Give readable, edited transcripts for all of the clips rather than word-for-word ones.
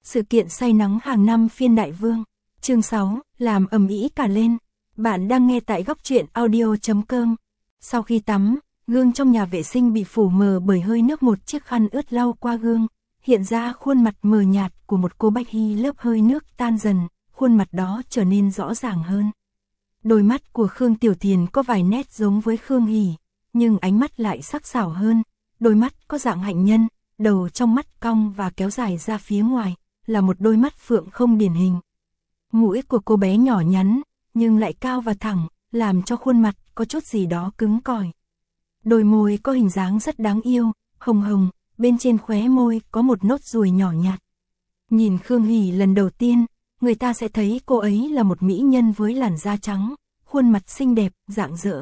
Sự kiện say nắng hàng năm phiên Đại Vương. Chương 6, làm ầm ĩ cả lên. Bạn đang nghe tại góc truyện audio.com. Sau khi tắm, gương trong nhà vệ sinh bị phủ mờ bởi hơi nước, một chiếc khăn ướt lau qua gương, hiện ra khuôn mặt mờ nhạt của một cô Bách Hy. Lớp hơi nước tan dần, khuôn mặt đó trở nên rõ ràng hơn. Đôi mắt của Khương Tiểu Thiền có vài nét giống với Khương Hỷ, nhưng ánh mắt lại sắc sảo hơn. Đôi mắt có dạng hạnh nhân, đầu trong mắt cong và kéo dài ra phía ngoài, là một đôi mắt phượng không điển hình. Mũi của cô bé nhỏ nhắn, nhưng lại cao và thẳng, làm cho khuôn mặt có chút gì đó cứng cỏi. Đôi môi có hình dáng rất đáng yêu, hồng hồng, bên trên khóe môi có một nốt ruồi nhỏ nhạt. Nhìn Khương Hỷ lần đầu tiên, người ta sẽ thấy cô ấy là một mỹ nhân với làn da trắng, khuôn mặt xinh đẹp, rạng rỡ.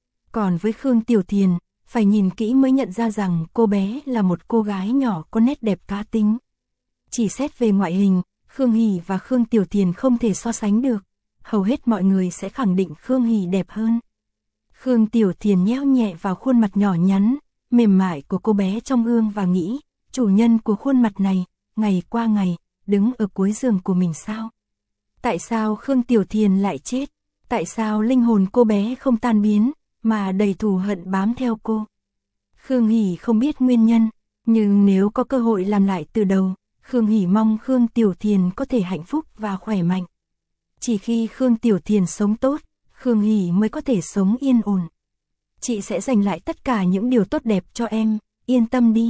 Còn với Khương Tiểu Thiền, phải nhìn kỹ mới nhận ra rằng cô bé là một cô gái nhỏ có nét đẹp cá tính. Chỉ xét về ngoại hình, Khương Hỷ và Khương Tiểu Thiền không thể so sánh được. Hầu hết mọi người sẽ khẳng định Khương Hỷ đẹp hơn. Khương Tiểu Thiền nhéo nhẹ vào khuôn mặt nhỏ nhắn, mềm mại của cô bé trong gương và nghĩ, chủ nhân của khuôn mặt này, ngày qua ngày, đứng ở cuối giường của mình sao? Tại sao Khương Tiểu Thiền lại chết? Tại sao linh hồn cô bé không tan biến, mà đầy thù hận bám theo cô? Khương Hỷ không biết nguyên nhân, nhưng nếu có cơ hội làm lại từ đầu, Khương Hỷ mong Khương Tiểu Thiền có thể hạnh phúc và khỏe mạnh. Chỉ khi Khương Tiểu Thiền sống tốt, Khương Hỷ mới có thể sống yên ổn. Chị sẽ giành lại tất cả những điều tốt đẹp cho em, yên tâm đi.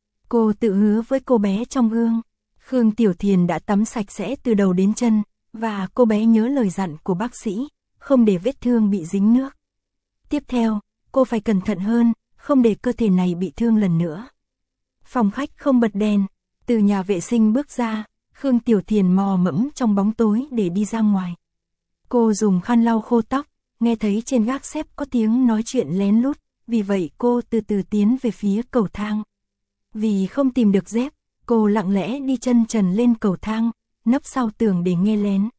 Cô tự hứa với cô bé trong gương. Khương Tiểu Thiền đã tắm sạch sẽ từ đầu đến chân, và cô bé nhớ lời dặn của bác sĩ, không để vết thương bị dính nước. Tiếp theo, cô phải cẩn thận hơn, không để cơ thể này bị thương lần nữa. Phòng khách không bật đèn, từ nhà vệ sinh bước ra, Khương Tiểu Thiền mò mẫm trong bóng tối để đi ra ngoài. Cô dùng khăn lau khô tóc, nghe thấy trên gác xếp có tiếng nói chuyện lén lút, vì vậy cô từ từ tiến về phía cầu thang. Vì không tìm được dép, cô lặng lẽ đi chân trần lên cầu thang, nấp sau tường để nghe lén.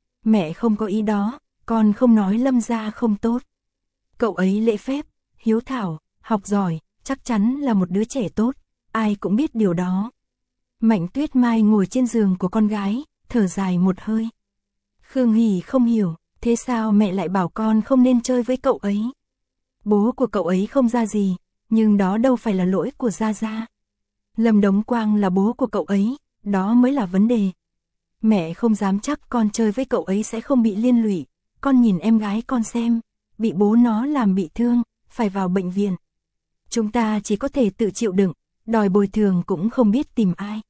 Mẹ không có ý đó, con không nói Lâm gia không tốt. Cậu ấy lễ phép, hiếu thảo, học giỏi, chắc chắn là một đứa trẻ tốt, ai cũng biết điều đó. Mạnh Tuyết Mai ngồi trên giường của con gái, thở dài một hơi. Khương Hỷ không hiểu, thế sao mẹ lại bảo con không nên chơi với cậu ấy? Bố của cậu ấy không ra gì, nhưng đó đâu phải là lỗi của Gia Gia. Lâm Đống Quang là bố của cậu ấy, đó mới là vấn đề. Mẹ không dám chắc con chơi với cậu ấy sẽ không bị liên lụy, con nhìn em gái con xem, bị bố nó làm bị thương, phải vào bệnh viện. Chúng ta chỉ có thể tự chịu đựng, đòi bồi thường cũng không biết tìm ai.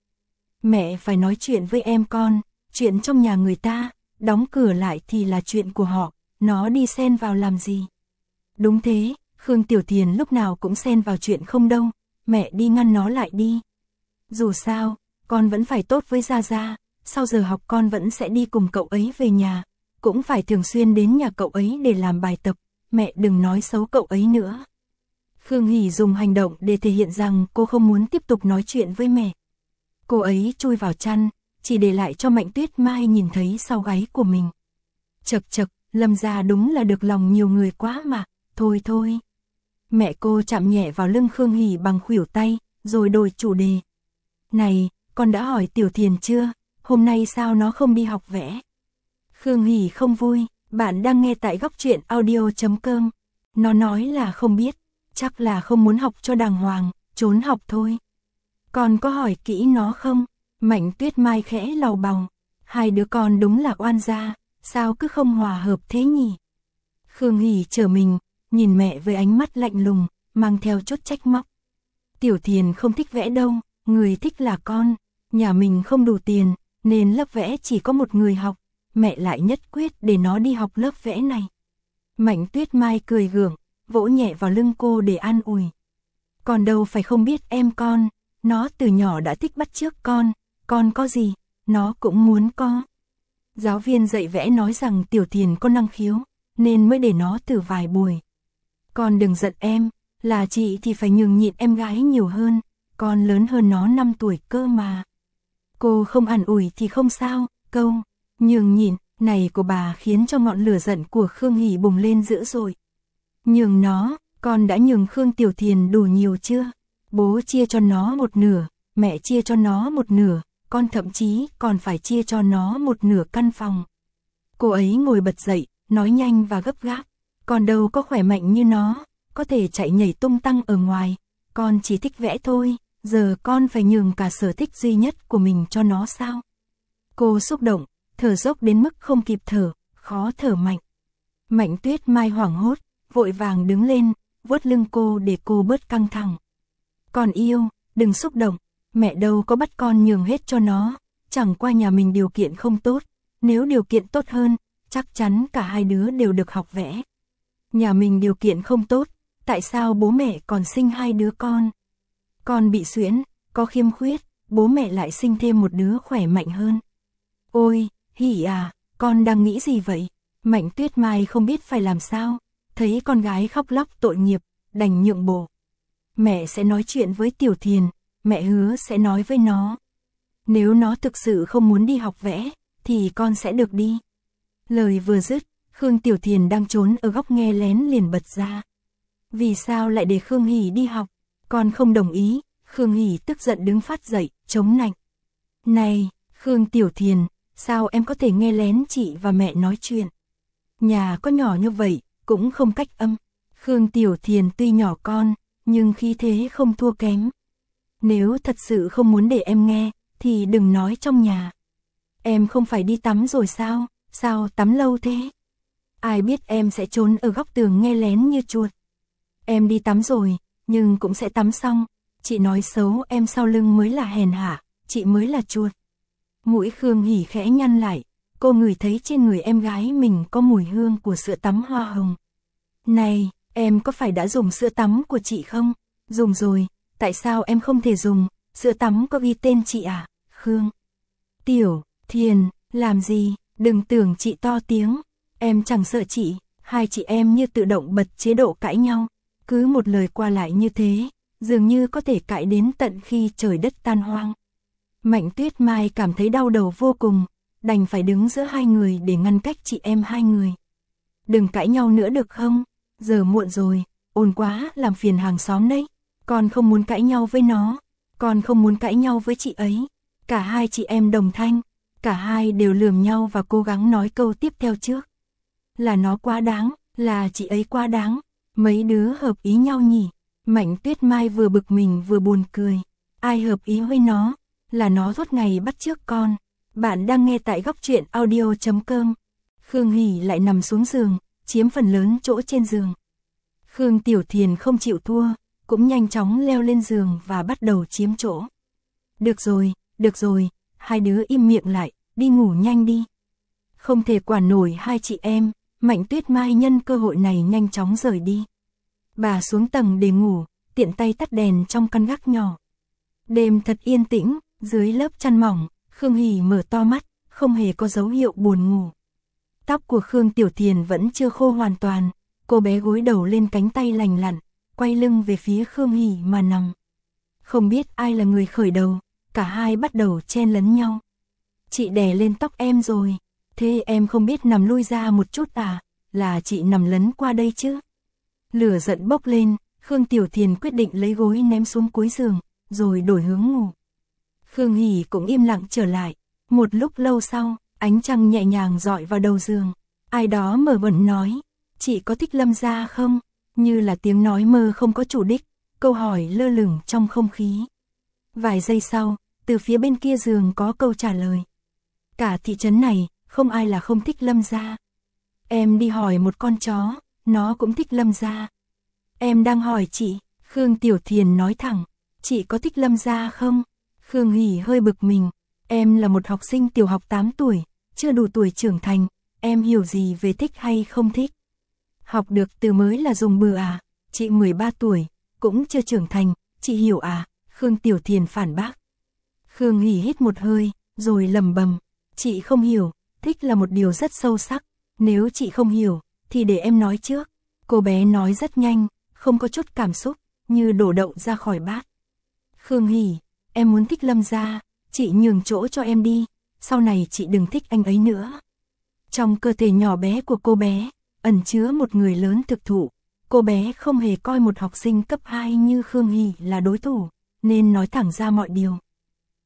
Mẹ phải nói chuyện với em con, chuyện trong nhà người ta, đóng cửa lại thì là chuyện của họ, nó đi xen vào làm gì? Đúng thế, Khương Tiểu Thiền lúc nào cũng xen vào chuyện không đâu, mẹ đi ngăn nó lại đi. Dù sao, con vẫn phải tốt với Gia Gia, sau giờ học con vẫn sẽ đi cùng cậu ấy về nhà, cũng phải thường xuyên đến nhà cậu ấy để làm bài tập, mẹ đừng nói xấu cậu ấy nữa. Khương Hỷ dùng hành động để thể hiện rằng cô không muốn tiếp tục nói chuyện với mẹ. Cô ấy chui vào chăn, chỉ để lại cho Mạnh Tuyết Mai nhìn thấy sau gáy của mình. Chật chật, Lâm gia đúng là được lòng nhiều người quá mà, thôi thôi. Mẹ cô chạm nhẹ vào lưng Khương Hỷ bằng khuỷu tay, rồi đổi chủ đề. Này, con đã hỏi Tiểu Thiền chưa, hôm nay sao nó không đi học vẽ? Khương Hỷ không vui, bạn đang nghe tại góc truyện audio.com. Nó nói là không biết, chắc là không muốn học cho đàng hoàng, trốn học thôi. Con có hỏi kỹ nó không? Mạnh Tuyết Mai khẽ lầu bầu. Hai đứa con đúng là oan gia, sao cứ không hòa hợp thế nhỉ? Khương Hỷ trở mình, nhìn mẹ với ánh mắt lạnh lùng, mang theo chút trách móc. Tiểu Thiền không thích vẽ đâu, người thích là con. Nhà mình không đủ tiền, nên lớp vẽ chỉ có một người học. Mẹ lại nhất quyết để nó đi học lớp vẽ này. Mạnh Tuyết Mai cười gượng, vỗ nhẹ vào lưng cô để an ủi. Còn đâu phải không biết em con, nó từ nhỏ đã thích bắt chước con có gì, nó cũng muốn có. Giáo viên dạy vẽ nói rằng Tiểu Thiền có năng khiếu, nên mới để nó thử vài buổi. Con đừng giận em, là chị thì phải nhường nhịn em gái nhiều hơn, con lớn hơn nó 5 tuổi cơ mà. Cô không an ủi thì không sao, câu nhường nhịn này của bà khiến cho ngọn lửa giận của Khương Hỷ bùng lên dữ dội. Nhường nó, con đã nhường Khương Tiểu Thiền đủ nhiều chưa? Bố chia cho nó một nửa, mẹ chia cho nó một nửa, con thậm chí còn phải chia cho nó một nửa căn phòng. Cô ấy ngồi bật dậy, nói nhanh và gấp gáp, con đâu có khỏe mạnh như nó, có thể chạy nhảy tung tăng ở ngoài, con chỉ thích vẽ thôi, giờ con phải nhường cả sở thích duy nhất của mình cho nó sao? Cô xúc động, thở dốc đến mức không kịp thở, khó thở mạnh. Mạnh Tuyết Mai hoảng hốt, vội vàng đứng lên, vuốt lưng cô để cô bớt căng thẳng. Con yêu, đừng xúc động, mẹ đâu có bắt con nhường hết cho nó, chẳng qua nhà mình điều kiện không tốt, nếu điều kiện tốt hơn, chắc chắn cả hai đứa đều được học vẽ. Nhà mình điều kiện không tốt, tại sao bố mẹ còn sinh hai đứa con? Con bị suyễn, có khiếm khuyết, bố mẹ lại sinh thêm một đứa khỏe mạnh hơn. Ôi, Hỷ à, con đang nghĩ gì vậy? Mạnh Tuyết Mai không biết phải làm sao, thấy con gái khóc lóc tội nghiệp, đành nhượng bộ. Mẹ sẽ nói chuyện với Tiểu Thiền, mẹ hứa sẽ nói với nó. Nếu nó thực sự không muốn đi học vẽ, thì con sẽ được đi. Lời vừa dứt, Khương Tiểu Thiền đang trốn ở góc nghe lén liền bật ra. Vì sao lại để Khương Hỷ đi học? Con không đồng ý. Khương Hỷ tức giận đứng phát dậy, chống nạnh. Này, Khương Tiểu Thiền, sao em có thể nghe lén chị và mẹ nói chuyện? Nhà có nhỏ như vậy, cũng không cách âm. Khương Tiểu Thiền tuy nhỏ con, nhưng khí thế không thua kém. Nếu thật sự không muốn để em nghe, thì đừng nói trong nhà. Em không phải đi tắm rồi sao? Sao tắm lâu thế? Ai biết em sẽ trốn ở góc tường nghe lén như chuột. Em đi tắm rồi, nhưng cũng sẽ tắm xong. Chị nói xấu em sau lưng mới là hèn hạ, chị mới là chuột. Mũi Khương Hỷ khẽ nhăn lại, cô ngửi thấy trên người em gái mình có mùi hương của sữa tắm hoa hồng. Này, em có phải đã dùng sữa tắm của chị không? Dùng rồi, tại sao em không thể dùng? Sữa tắm có ghi tên chị à? Khương Tiểu Thiền, làm gì? Đừng tưởng chị to tiếng, em chẳng sợ chị. Hai chị em như tự động bật chế độ cãi nhau, cứ một lời qua lại như thế, dường như có thể cãi đến tận khi trời đất tan hoang. Mạnh Tuyết Mai cảm thấy đau đầu vô cùng, đành phải đứng giữa hai người để ngăn cách chị em hai người. Đừng cãi nhau nữa được không? Giờ muộn rồi, ồn quá làm phiền hàng xóm đấy. Con không muốn cãi nhau với nó, con không muốn cãi nhau với chị ấy. Cả hai chị em đồng thanh, cả hai đều lườm nhau và cố gắng nói câu tiếp theo trước. Là nó quá đáng, là chị ấy quá đáng, mấy đứa hợp ý nhau nhỉ? Mạnh Tuyết Mai vừa bực mình vừa buồn cười. Ai hợp ý với nó? Là nó suốt ngày bắt chước con. Bạn đang nghe tại góc truyện audio.com. Khương Hỷ lại nằm xuống giường, chiếm phần lớn chỗ trên giường. Khương Tiểu Thiền không chịu thua, cũng nhanh chóng leo lên giường và bắt đầu chiếm chỗ. Được rồi, hai đứa im miệng lại, đi ngủ nhanh đi. Không thể quản nổi hai chị em, Mạnh Tuyết Mai nhân cơ hội này nhanh chóng rời đi. Bà xuống tầng để ngủ, tiện tay tắt đèn trong căn gác nhỏ. Đêm thật yên tĩnh, dưới lớp chăn mỏng, Khương Hỷ mở to mắt, không hề có dấu hiệu buồn ngủ. Tóc của Khương Tiểu Thiền vẫn chưa khô hoàn toàn, cô bé gối đầu lên cánh tay lành lặn, quay lưng về phía Khương Hỷ mà nằm. Không biết ai là người khởi đầu, cả hai bắt đầu chen lấn nhau. Chị đè lên tóc em rồi, thế em không biết nằm lui ra một chút à, là chị nằm lấn qua đây chứ. Lửa giận bốc lên, Khương Tiểu Thiền quyết định lấy gối ném xuống cuối giường, rồi đổi hướng ngủ. Khương Hỷ cũng im lặng trở lại. Một lúc lâu sau, ánh trăng nhẹ nhàng dọi vào đầu giường. Ai đó mở bẩn nói, chị có thích Lâm gia không? Như là tiếng nói mơ không có chủ đích, câu hỏi lơ lửng trong không khí. Vài giây sau, từ phía bên kia giường có câu trả lời. Cả thị trấn này, không ai là không thích Lâm gia. Em đi hỏi một con chó, nó cũng thích Lâm gia. Em đang hỏi chị, Khương Tiểu Thiền nói thẳng, chị có thích Lâm gia không? Khương Hỷ hơi bực mình, em là một học sinh tiểu học 8 tuổi, chưa đủ tuổi trưởng thành, em hiểu gì về thích hay không thích? Học được từ mới là dùng bừa à? Chị 13 tuổi, cũng chưa trưởng thành, chị hiểu à? Khương Tiểu Thiền phản bác. Khương Hỷ hít một hơi, rồi lẩm bẩm, chị không hiểu, thích là một điều rất sâu sắc, nếu chị không hiểu, thì để em nói trước. Cô bé nói rất nhanh, không có chút cảm xúc, như đổ đậu ra khỏi bát. Khương Hỷ, em muốn thích Lâm gia, chị nhường chỗ cho em đi, sau này chị đừng thích anh ấy nữa. Trong cơ thể nhỏ bé của cô bé, ẩn chứa một người lớn thực thụ. Cô bé không hề coi một học sinh cấp 2 như Khương Hỷ là đối thủ, nên nói thẳng ra mọi điều.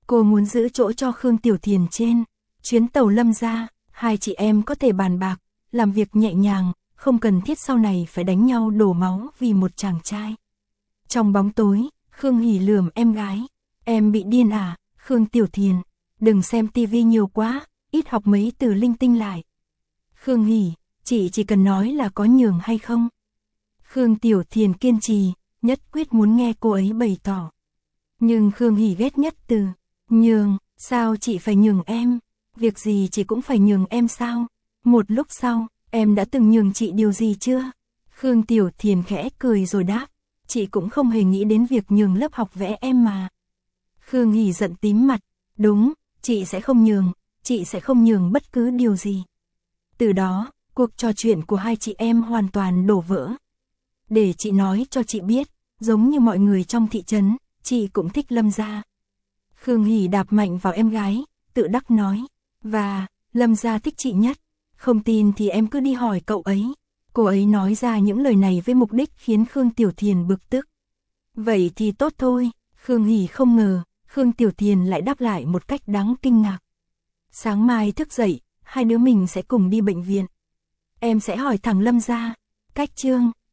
Cô muốn giữ chỗ cho Khương Tiểu Thiền trên chuyến tàu Lâm gia, hai chị em có thể bàn bạc, làm việc nhẹ nhàng, không cần thiết sau này phải đánh nhau đổ máu vì một chàng trai. Trong bóng tối, Khương Hỷ lườm em gái. Em bị điên à, Khương Tiểu Thiền, đừng xem tivi nhiều quá, ít học mấy từ linh tinh lại. Khương Hỷ, chị chỉ cần nói là có nhường hay không. Khương Tiểu Thiền kiên trì, nhất quyết muốn nghe cô ấy bày tỏ. Nhưng Khương Hỷ ghét nhất từ nhường, sao chị phải nhường em, việc gì chị cũng phải nhường em sao? Một lúc sau, em đã từng nhường chị điều gì chưa? Khương Tiểu Thiền khẽ cười rồi đáp, chị cũng không hề nghĩ đến việc nhường lớp học vẽ em mà. Khương Hỷ giận tím mặt, đúng, chị sẽ không nhường, chị sẽ không nhường bất cứ điều gì. Từ đó, cuộc trò chuyện của hai chị em hoàn toàn đổ vỡ. Để chị nói cho chị biết, giống như mọi người trong thị trấn, chị cũng thích Lâm gia. Khương Hỷ đạp mạnh vào em gái, tự đắc nói, và Lâm gia thích chị nhất, không tin thì em cứ đi hỏi cậu ấy. Cô ấy nói ra những lời này với mục đích khiến Khương Tiểu Thiền bực tức. Vậy thì tốt thôi, Khương Hỷ không ngờ, Khương Tiểu Thiền lại đáp lại một cách đáng kinh ngạc. Sáng mai thức dậy, hai đứa mình sẽ cùng đi bệnh viện. Em sẽ hỏi thẳng Lâm gia. Cách chương